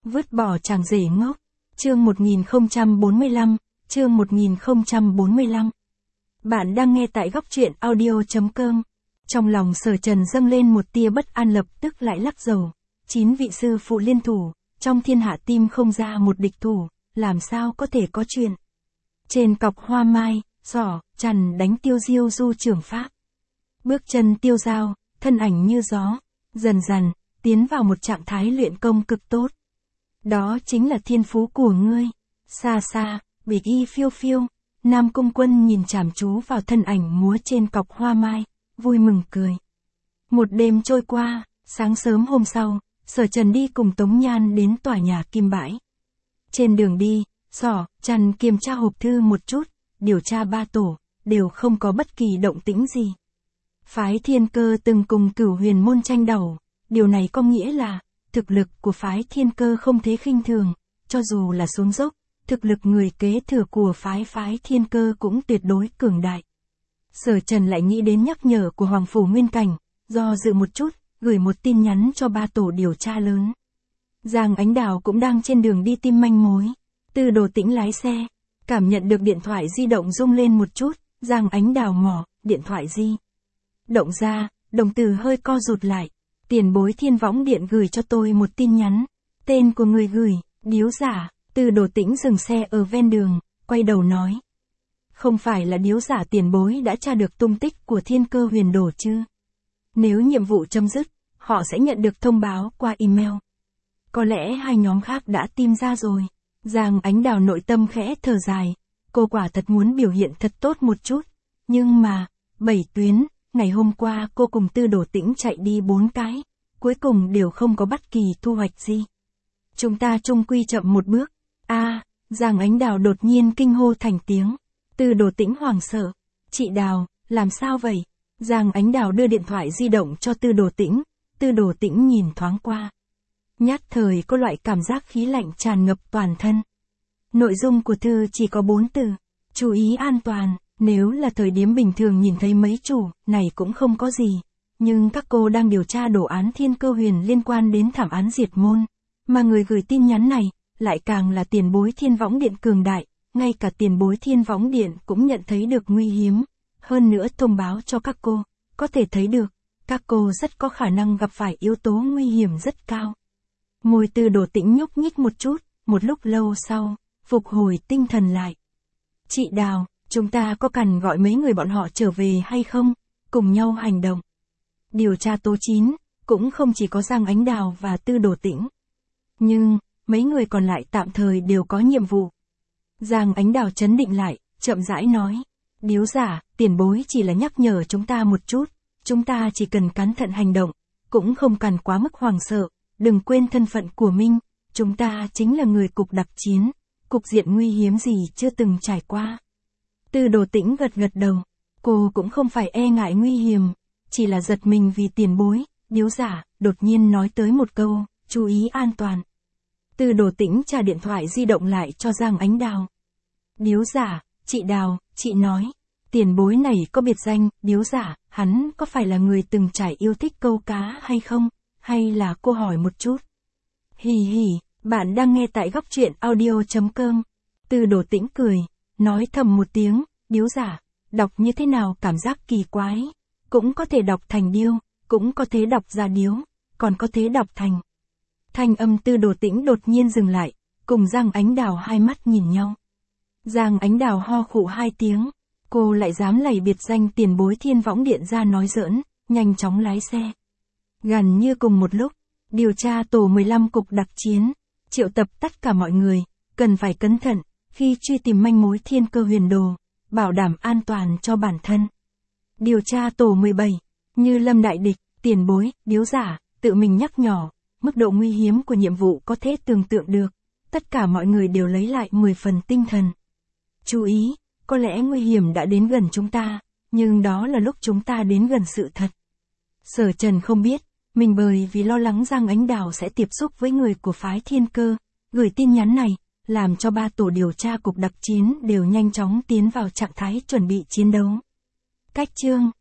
Vứt bỏ chàng rể ngốc. Chương 1045, chương 1045. Bạn đang nghe tại góc truyện audio.com. Trong lòng Sở Trần dâng lên một tia bất an, lập tức lại lắc đầu. 9 vị sư phụ liên thủ, trong thiên hạ tìm không ra một địch thủ, làm sao có thể có chuyện. Trên cọc hoa mai, Sở Trần đánh tiêu diêu du trưởng pháp. Bước chân tiêu dao, thân ảnh như gió, dần dần tiến vào một trạng thái luyện công cực tốt. Đó chính là thiên phú của ngươi. Xa xa, bịch y phiêu phiêu, Nam Cung Quân nhìn chằm chú vào thân ảnh múa trên cọc hoa mai, vui mừng cười. Một đêm trôi qua, sáng sớm hôm sau, Sở Trần đi cùng Tống Nhan đến tòa nhà Kim Bãi. Trên đường đi, Sở Trần kiểm tra hộp thư một chút, điều tra 3 tổ, đều không có bất kỳ động tĩnh gì. Phái Thiên Cơ từng cùng Cửu Huyền môn tranh đấu, điều này có nghĩa là thực lực của phái Thiên Cơ không thế khinh thường, cho dù là xuống dốc, thực lực người kế thừa của phái Thiên Cơ cũng tuyệt đối cường đại. Sở Trần lại nghĩ đến nhắc nhở của Hoàng Phủ Nguyên Cảnh, do dự một chút, gửi một tin nhắn cho 3 tổ điều tra lớn. Giang Ánh Đào cũng đang trên đường đi tìm manh mối. Tư Đồ Tĩnh lái xe, cảm nhận được điện thoại di động rung lên một chút, Giang Ánh Đào mỏ, điện thoại di động ra, đồng tử hơi co rụt lại. Tiền bối Thiên Võng Điện gửi cho tôi một tin nhắn. Tên của người gửi, Điếu Giả. Tư Đồ Tĩnh dừng xe ở ven đường, quay đầu nói. Không phải là Điếu Giả tiền bối đã tra được tung tích của Thiên Cơ Huyền Đồ chứ? Nếu nhiệm vụ chấm dứt, họ sẽ nhận được thông báo qua email. Có lẽ hai nhóm khác đã tìm ra rồi. Giang Ánh Đào nội tâm khẽ thở dài. Cô quả thật muốn biểu hiện thật tốt một chút. Nhưng mà, 7 tuyến, ngày hôm qua cô cùng Tư Đồ Tĩnh chạy đi 4 cái. Cuối cùng đều không có bất kỳ thu hoạch gì. Chúng ta chung quy chậm một bước. Giang Ánh Đào đột nhiên kinh hô thành tiếng. Tư Đồ Tĩnh hoảng sợ. Chị Đào, làm sao vậy? Giang Ánh Đào đưa điện thoại di động cho Tư Đồ Tĩnh. Tư Đồ Tĩnh nhìn thoáng qua. Nhất thời có loại cảm giác khí lạnh tràn ngập toàn thân. Nội dung của thư chỉ có 4 từ. Chú ý an toàn. Nếu là thời điểm bình thường nhìn thấy mấy chủ này cũng không có gì. Nhưng các cô đang điều tra đồ án Thiên Cơ Huyền liên quan đến thảm án diệt môn. Mà người gửi tin nhắn này, lại càng là tiền bối Thiên Võng Điện cường đại. Ngay cả tiền bối Thiên Võng Điện cũng nhận thấy được nguy hiểm. Hơn nữa thông báo cho các cô, có thể thấy được, các cô rất có khả năng gặp phải yếu tố nguy hiểm rất cao. Môi Tư Đồ Tĩnh nhúc nhích một chút, một lúc lâu sau, phục hồi tinh thần lại. Chị Đào, chúng ta có cần gọi mấy người bọn họ trở về hay không? Cùng nhau hành động. Điều tra tố 9, cũng không chỉ có Giang Ánh Đào và Tư Đồ Tĩnh. Nhưng, mấy người còn lại tạm thời đều có nhiệm vụ. Giang Ánh Đào trấn định lại, chậm rãi nói. Điếu Giả, tiền bối chỉ là nhắc nhở chúng ta một chút. Chúng ta chỉ cần cẩn thận hành động, cũng không cần quá mức hoảng sợ. Đừng quên thân phận của mình. Chúng ta chính là người cục đặc chiến. Cục diện nguy hiểm gì chưa từng trải qua. Tư Đồ Tĩnh gật gật đầu. Cô cũng không phải e ngại nguy hiểm. Chỉ là giật mình vì tiền bối, Điếu Giả, đột nhiên nói tới một câu, chú ý an toàn. Tư Đồ Tĩnh trả điện thoại di động lại cho Giang Ánh Đào. Điếu Giả, chị Đào, chị nói, tiền bối này có biệt danh, Điếu Giả, hắn có phải là người từng trải yêu thích câu cá hay không? Hay là cô hỏi một chút? Hì hì, bạn đang nghe tại góc truyện audio.com. Tư Đồ Tĩnh cười, nói thầm một tiếng, Điếu Giả, đọc như thế nào cảm giác kỳ quái. Cũng có thể đọc thành điêu, cũng có thể đọc ra điếu, còn có thể đọc thành. Thanh âm Tư Đồ Tĩnh đột nhiên dừng lại, cùng Giang Ánh Đào hai mắt nhìn nhau. Giang Ánh Đào ho khụ 2 tiếng, cô lại dám lầy biệt danh tiền bối Thiên Võng Điện ra nói giỡn, nhanh chóng lái xe. Gần như cùng một lúc, điều tra tổ 15 cục đặc chiến, triệu tập tất cả mọi người, cần phải cẩn thận, khi truy tìm manh mối Thiên Cơ Huyền Đồ, bảo đảm an toàn cho bản thân. Điều tra tổ 17, Như Lâm đại địch, tiền bối, Điếu Giả, tự mình nhắc nhỏ, mức độ nguy hiểm của nhiệm vụ có thể tưởng tượng được. Tất cả mọi người đều lấy lại 10 phần tinh thần. Chú ý, có lẽ nguy hiểm đã đến gần chúng ta, nhưng đó là lúc chúng ta đến gần sự thật. Sở Trần không biết, mình bởi vì lo lắng Giang Ánh Đào sẽ tiếp xúc với người của phái Thiên Cơ, gửi tin nhắn này, làm cho 3 tổ điều tra cục đặc chiến đều nhanh chóng tiến vào trạng thái chuẩn bị chiến đấu. Cách chương